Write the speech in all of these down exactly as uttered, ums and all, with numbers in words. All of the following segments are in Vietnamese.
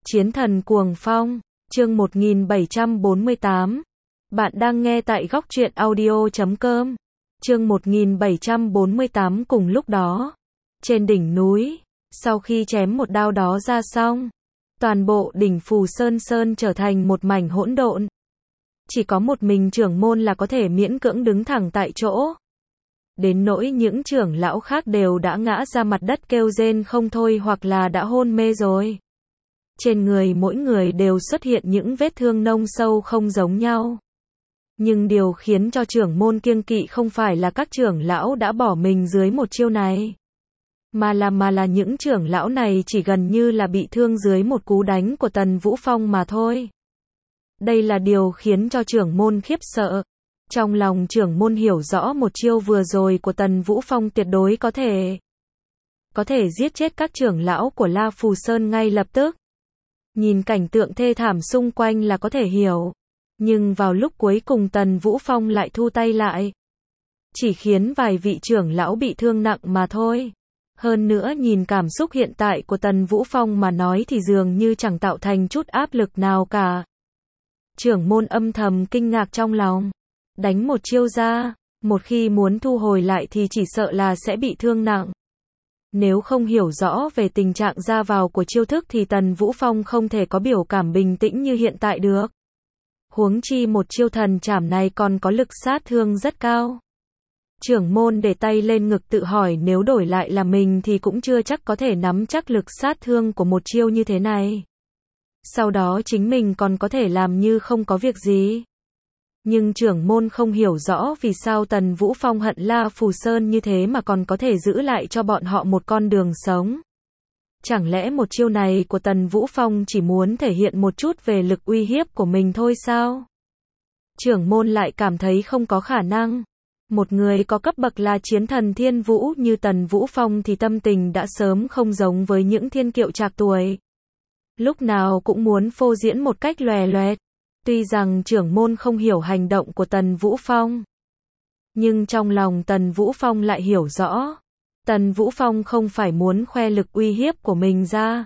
Chiến thần cuồng phong, chương một nghìn bảy trăm bốn mươi tám. Bạn đang nghe tại góc truyện audio chấm com. Chương một nghìn bảy trăm bốn mươi tám. Cùng lúc đó, trên đỉnh núi, sau khi chém một đao đó ra xong, toàn bộ đỉnh Phù Sơn Sơn trở thành một mảnh hỗn độn. Chỉ có một mình trưởng môn là có thể miễn cưỡng đứng thẳng tại chỗ. Đến nỗi những trưởng lão khác đều đã ngã ra mặt đất kêu rên không thôi hoặc là đã hôn mê rồi. Trên người mỗi người đều xuất hiện những vết thương nông sâu không giống nhau. Nhưng điều khiến cho trưởng môn kiêng kỵ không phải là các trưởng lão đã bỏ mình dưới một chiêu này. Mà là mà là những trưởng lão này chỉ gần như là bị thương dưới một cú đánh của Tần Vũ Phong mà thôi. Đây là điều khiến cho trưởng môn khiếp sợ. Trong lòng trưởng môn hiểu rõ một chiêu vừa rồi của Tần Vũ Phong tuyệt đối có thể có thể giết chết các trưởng lão của La Phù Sơn ngay lập tức. Nhìn cảnh tượng thê thảm xung quanh là có thể hiểu. Nhưng vào lúc cuối cùng Tần Vũ Phong lại thu tay lại. Chỉ khiến vài vị trưởng lão bị thương nặng mà thôi. Hơn nữa nhìn cảm xúc hiện tại của Tần Vũ Phong mà nói thì dường như chẳng tạo thành chút áp lực nào cả. Trưởng môn âm thầm kinh ngạc trong lòng. Đánh một chiêu ra, một khi muốn thu hồi lại thì chỉ sợ là sẽ bị thương nặng. Nếu không hiểu rõ về tình trạng ra vào của chiêu thức thì Tần Vũ Phong không thể có biểu cảm bình tĩnh như hiện tại được. Huống chi một chiêu thần trảm này còn có lực sát thương rất cao. Trưởng môn để tay lên ngực tự hỏi nếu đổi lại là mình thì cũng chưa chắc có thể nắm chắc lực sát thương của một chiêu như thế này. Sau đó chính mình còn có thể làm như không có việc gì. Nhưng trưởng môn không hiểu rõ vì sao Tần Vũ Phong hận La Phù Sơn như thế mà còn có thể giữ lại cho bọn họ một con đường sống. Chẳng lẽ một chiêu này của Tần Vũ Phong chỉ muốn thể hiện một chút về lực uy hiếp của mình thôi sao? Trưởng môn lại cảm thấy không có khả năng. Một người có cấp bậc là chiến thần thiên vũ như Tần Vũ Phong thì tâm tình đã sớm không giống với những thiên kiệu trạc tuổi. Lúc nào cũng muốn phô diễn một cách lòe loẹt. Tuy rằng trưởng môn không hiểu hành động của Tần Vũ Phong, nhưng trong lòng Tần Vũ Phong lại hiểu rõ. Tần Vũ Phong không phải muốn khoe lực uy hiếp của mình ra,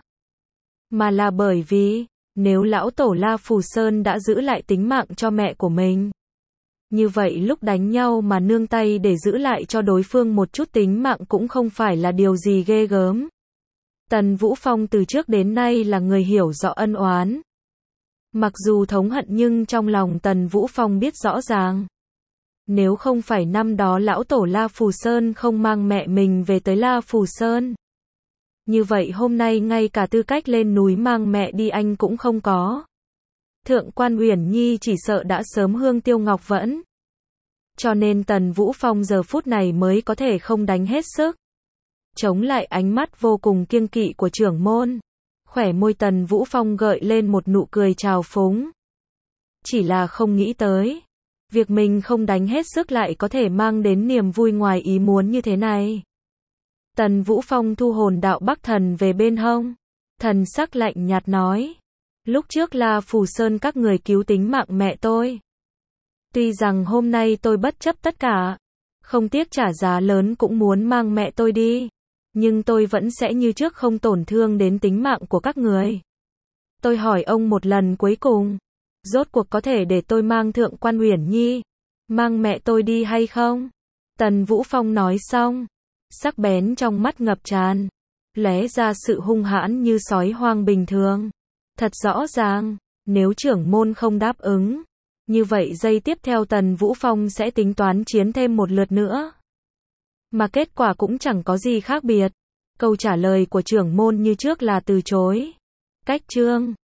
mà là bởi vì, nếu lão tổ La Phù Sơn đã giữ lại tính mạng cho mẹ của mình, như vậy lúc đánh nhau mà nương tay để giữ lại cho đối phương một chút tính mạng cũng không phải là điều gì ghê gớm. Tần Vũ Phong từ trước đến nay là người hiểu rõ ân oán. Mặc dù thống hận nhưng trong lòng Tần Vũ Phong biết rõ ràng. Nếu không phải năm đó lão tổ La Phù Sơn không mang mẹ mình về tới La Phù Sơn, như vậy hôm nay ngay cả tư cách lên núi mang mẹ đi anh cũng không có. Thượng quan Uyển Nhi chỉ sợ đã sớm hương tiêu ngọc vẫn. Cho nên Tần Vũ Phong giờ phút này mới có thể không đánh hết sức. Chống lại ánh mắt vô cùng kiêng kỵ của trưởng môn. Khỏe môi Tần Vũ Phong gợi lên một nụ cười trào phúng. Chỉ là không nghĩ tới, việc mình không đánh hết sức lại có thể mang đến niềm vui ngoài ý muốn như thế này. Tần Vũ Phong thu hồn đạo Bắc Thần về bên hông. Thần sắc lạnh nhạt nói. Lúc trước là Phù Sơn các người cứu tính mạng mẹ tôi. Tuy rằng hôm nay tôi bất chấp tất cả, không tiếc trả giá lớn cũng muốn mang mẹ tôi đi. Nhưng tôi vẫn sẽ như trước không tổn thương đến tính mạng của các người. Tôi hỏi ông một lần cuối cùng, rốt cuộc có thể để tôi mang Thượng quan Uyển Nhi, mang mẹ tôi đi hay không? Tần Vũ Phong nói xong, sắc bén trong mắt ngập tràn, lóe ra sự hung hãn như sói hoang bình thường. Thật rõ ràng, nếu trưởng môn không đáp ứng, như vậy giây tiếp theo Tần Vũ Phong sẽ tính toán chiến thêm một lượt nữa. Mà kết quả cũng chẳng có gì khác biệt. Câu trả lời của trưởng môn như trước là từ chối. Cách chương